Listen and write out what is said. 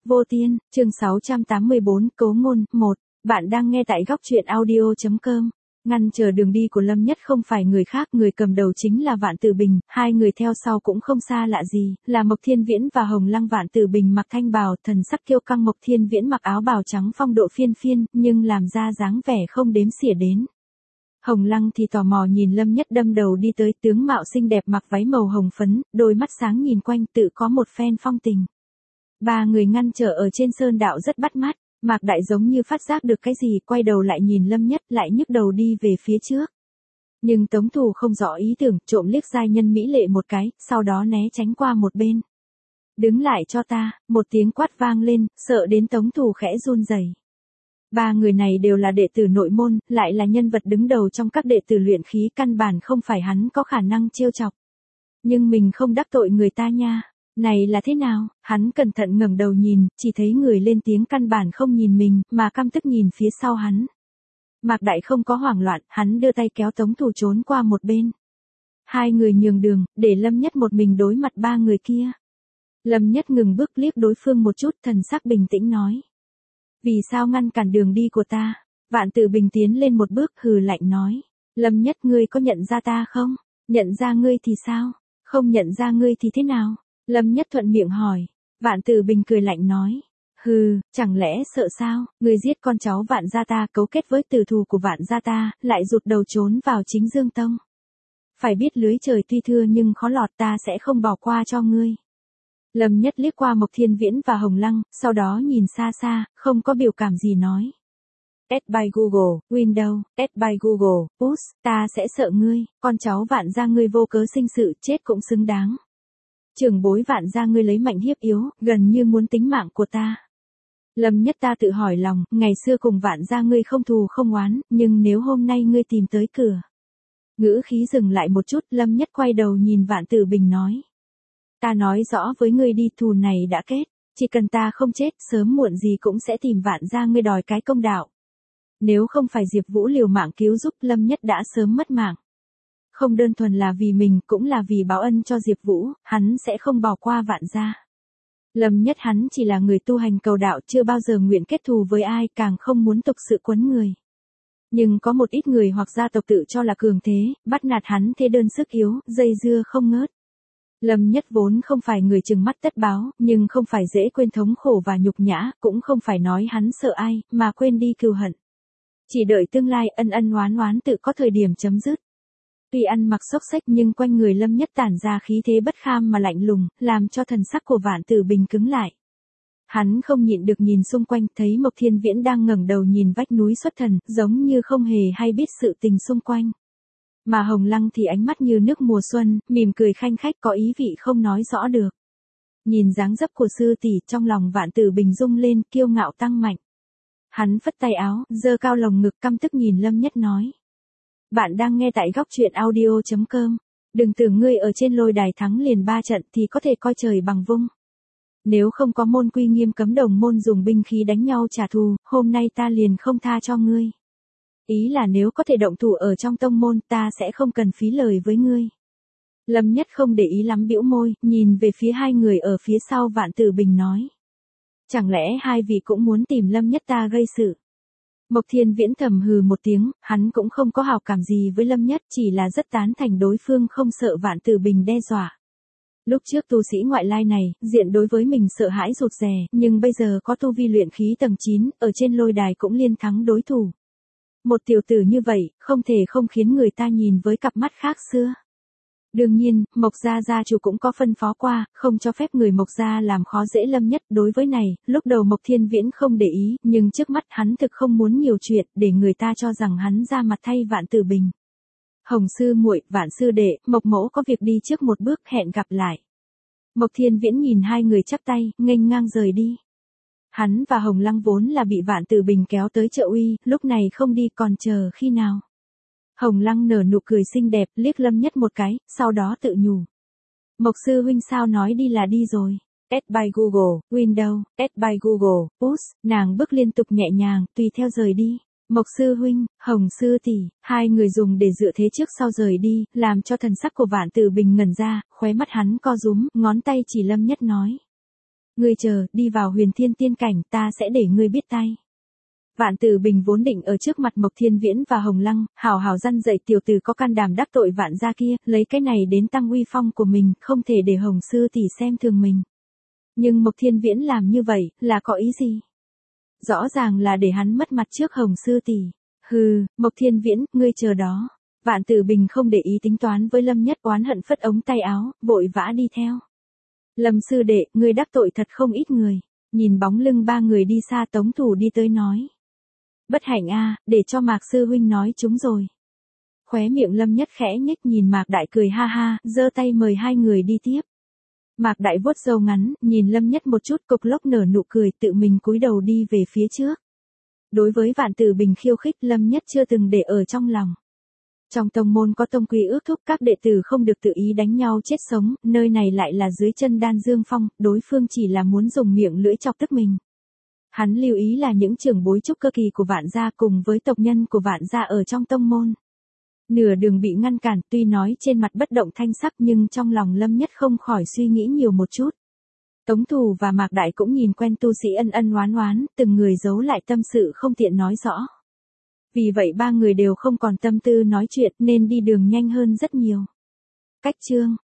Vô Tiên, chương 684, Cố ngôn, 1. Bạn đang nghe tại góc truyện audio.com. Ngăn chờ đường đi của Lâm Nhất không phải người khác, người cầm đầu chính là Vạn Tử Bình, hai người theo sau cũng không xa lạ gì, là Mộc Thiên Viễn và Hồng Lăng. Vạn Tử Bình mặc thanh bào, thần sắc kiêu căng, Mộc Thiên Viễn mặc áo bào trắng phong độ phiên phiên, nhưng làm ra dáng vẻ không đếm xỉa đến. Hồng Lăng thì tò mò nhìn Lâm Nhất đâm đầu đi tới, tướng mạo xinh đẹp, mặc váy màu hồng phấn, đôi mắt sáng nhìn quanh, tự có một phen phong tình. Ba người ngăn trở ở trên sơn đạo rất bắt mắt, Mạc Đại giống như phát giác được cái gì, quay đầu lại nhìn Lâm Nhất, lại nhức đầu đi về phía trước. Nhưng Tống Thù không rõ ý tưởng, trộm liếc giai nhân mỹ lệ một cái, sau đó né tránh qua một bên. Đứng lại cho ta, một tiếng quát vang lên, sợ đến Tống Thù khẽ run rẩy. Ba người này đều là đệ tử nội môn, lại là nhân vật đứng đầu trong các đệ tử luyện khí, căn bản không phải hắn có khả năng trêu chọc. Nhưng mình không đắc tội người ta nha. Này là thế nào? Hắn cẩn thận ngẩng đầu nhìn, chỉ thấy người lên tiếng căn bản không nhìn mình, mà căm tức nhìn phía sau hắn. Mạc Đại không có hoảng loạn, hắn đưa tay kéo Tống Thù trốn qua một bên. Hai người nhường đường, để Lâm Nhất một mình đối mặt ba người kia. Lâm Nhất ngừng bước, liếc đối phương một chút, thần sắc bình tĩnh nói. Vì sao ngăn cản đường đi của ta? Vạn Tử Bình tiến lên một bước, hừ lạnh nói. Lâm Nhất, ngươi có nhận ra ta không? Nhận ra ngươi thì sao? Không nhận ra ngươi thì thế nào? Lâm Nhất thuận miệng hỏi. Vạn Tử Bình cười lạnh nói. Hừ, chẳng lẽ sợ sao? Ngươi giết con cháu Vạn gia ta, cấu kết với tử thù của Vạn gia ta, lại rụt đầu trốn vào Chính Dương Tông. Phải biết lưới trời tuy thưa nhưng khó lọt, ta sẽ không bỏ qua cho ngươi. Lâm Nhất liếc qua Mộc Thiên Viễn và Hồng Lăng, sau đó nhìn xa xa, không có biểu cảm gì nói. Add by Google, Windows, add by Google, Push, ta sẽ sợ ngươi, con cháu Vạn gia ngươi vô cớ sinh sự, chết cũng xứng đáng. Trưởng bối Vạn gia ngươi lấy mạnh hiếp yếu, gần như muốn tính mạng của ta. Lâm Nhất ta tự hỏi lòng, ngày xưa cùng Vạn gia ngươi không thù không oán, nhưng nếu hôm nay ngươi tìm tới cửa. Ngữ khí dừng lại một chút, Lâm Nhất quay đầu nhìn Vạn Tử Bình nói. Ta nói rõ với ngươi đi, thù này đã kết, chỉ cần ta không chết, sớm muộn gì cũng sẽ tìm Vạn gia ngươi đòi cái công đạo. Nếu không phải Diệp Vũ liều mạng cứu giúp, Lâm Nhất đã sớm mất mạng. Không đơn thuần là vì mình, cũng là vì báo ân cho Diệp Vũ, hắn sẽ không bỏ qua Vạn gia. Lâm Nhất hắn chỉ là người tu hành cầu đạo, chưa bao giờ nguyện kết thù với ai, càng không muốn tục sự quấn người. Nhưng có một ít người hoặc gia tộc tự cho là cường thế, bắt nạt hắn thế đơn sức yếu, dây dưa không ngớt. Lâm Nhất vốn không phải người trừng mắt tất báo, nhưng không phải dễ quên thống khổ và nhục nhã, cũng không phải nói hắn sợ ai, mà quên đi cừu hận. Chỉ đợi tương lai ân ân oán oán tự có thời điểm chấm dứt. Tuy ăn mặc xốc xếch nhưng quanh người Lâm Nhất tản ra khí thế bất kham mà lạnh lùng, làm cho thần sắc của Vạn Tử Bình cứng lại. Hắn không nhịn được nhìn xung quanh, thấy Mộc Thiên Viễn đang ngẩng đầu nhìn vách núi xuất thần, giống như không hề hay biết sự tình xung quanh. Mà Hồng Lăng thì ánh mắt như nước mùa xuân, mỉm cười khanh khách, có ý vị không nói rõ được. Nhìn dáng dấp của sư tỷ, trong lòng Vạn Tử Bình rung lên, kiêu ngạo tăng mạnh. Hắn phất tay áo, giơ cao lồng ngực, căm tức nhìn Lâm Nhất nói. Bạn đang nghe tại góc truyện audio.com. Đừng tưởng ngươi ở trên lôi đài thắng liền 3 trận thì có thể coi trời bằng vung. Nếu không có môn quy nghiêm cấm đồng môn dùng binh khí đánh nhau trả thù, hôm nay ta liền không tha cho ngươi. Ý là nếu có thể động thủ ở trong tông môn, ta sẽ không cần phí lời với ngươi. Lâm Nhất không để ý lắm, bĩu môi, nhìn về phía hai người ở phía sau Vạn Tử Bình nói. Chẳng lẽ hai vị cũng muốn tìm Lâm Nhất ta gây sự? Mộc Thiên Viễn thầm hừ một tiếng, hắn cũng không có hảo cảm gì với Lâm Nhất, chỉ là rất tán thành đối phương không sợ Vạn Tử Bình đe dọa. Lúc trước tu sĩ ngoại lai này, diện đối với mình sợ hãi rụt rè, nhưng bây giờ có tu vi luyện khí tầng 9, ở trên lôi đài cũng liên thắng đối thủ. Một tiểu tử như vậy, không thể không khiến người ta nhìn với cặp mắt khác xưa. Đương nhiên, Mộc gia gia chủ cũng có phân phó qua, không cho phép người Mộc gia làm khó dễ Lâm Nhất. Đối với này, lúc đầu Mộc Thiên Viễn không để ý, nhưng trước mắt hắn thực không muốn nhiều chuyện, để người ta cho rằng hắn ra mặt thay Vạn Tử Bình. Hồng sư muội, Vạn sư đệ, Mộc mỗ có việc đi trước một bước, hẹn gặp lại. Mộc Thiên Viễn nhìn hai người chắp tay, nghênh ngang rời đi. Hắn và Hồng Lăng vốn là bị Vạn Tử Bình kéo tới trợ uy, lúc này không đi còn chờ khi nào. Hồng Lăng nở nụ cười xinh đẹp, liếc Lâm Nhất một cái, sau đó tự nhủ. Mộc sư huynh sao nói đi là đi rồi. Add by Google, Windows, add by Google, Push, nàng bước liên tục nhẹ nhàng, tùy theo rời đi. Mộc sư huynh, Hồng sư tỷ, hai người dùng để dựa thế trước sau rời đi, làm cho thần sắc của Vạn Tử Bình ngẩn ra, khóe mắt hắn co rúm, ngón tay chỉ Lâm Nhất nói. Ngươi chờ, đi vào huyền thiên tiên cảnh, ta sẽ để ngươi biết tay. Vạn Tử Bình vốn định ở trước mặt Mộc Thiên Viễn và Hồng Lăng, hào hào răn dạy tiểu tử có can đảm đắc tội Vạn gia kia, lấy cái này đến tăng uy phong của mình, không thể để Hồng sư tỷ xem thường mình. Nhưng Mộc Thiên Viễn làm như vậy, là có ý gì? Rõ ràng là để hắn mất mặt trước Hồng sư tỷ. Hừ, Mộc Thiên Viễn, ngươi chờ đó. Vạn Tử Bình không để ý tính toán với Lâm Nhất, oán hận phất ống tay áo, vội vã đi theo. Lâm sư đệ, ngươi đắc tội thật không ít người. Nhìn bóng lưng ba người đi xa, Tống Thủ đi tới nói. Bất hạnh a, để cho Mạc sư huynh nói chúng rồi. Khóe miệng Lâm Nhất khẽ nhếch, nhìn Mạc Đại cười ha ha, giơ tay mời hai người đi tiếp. Mạc Đại vuốt râu ngắn, nhìn Lâm Nhất một chút, cục lốc nở nụ cười, tự mình cúi đầu đi về phía trước. Đối với Vạn Tử Bình khiêu khích, Lâm Nhất chưa từng để ở trong lòng. Trong tông môn có tông quy ước thúc các đệ tử không được tự ý đánh nhau chết sống, nơi này lại là dưới chân Đan Dương Phong, đối phương chỉ là muốn dùng miệng lưỡi chọc tức mình. Hắn lưu ý là những trưởng bối trúc cơ kỳ của Vạn gia cùng với tộc nhân của Vạn gia ở trong tông môn. Nửa đường bị ngăn cản, tuy nói trên mặt bất động thanh sắc nhưng trong lòng Lâm Nhất không khỏi suy nghĩ nhiều một chút. Tống Thù và Mạc Đại cũng nhìn quen tu sĩ ân ân oán oán, từng người giấu lại tâm sự không tiện nói rõ. Vì vậy ba người đều không còn tâm tư nói chuyện nên đi đường nhanh hơn rất nhiều. Cách chương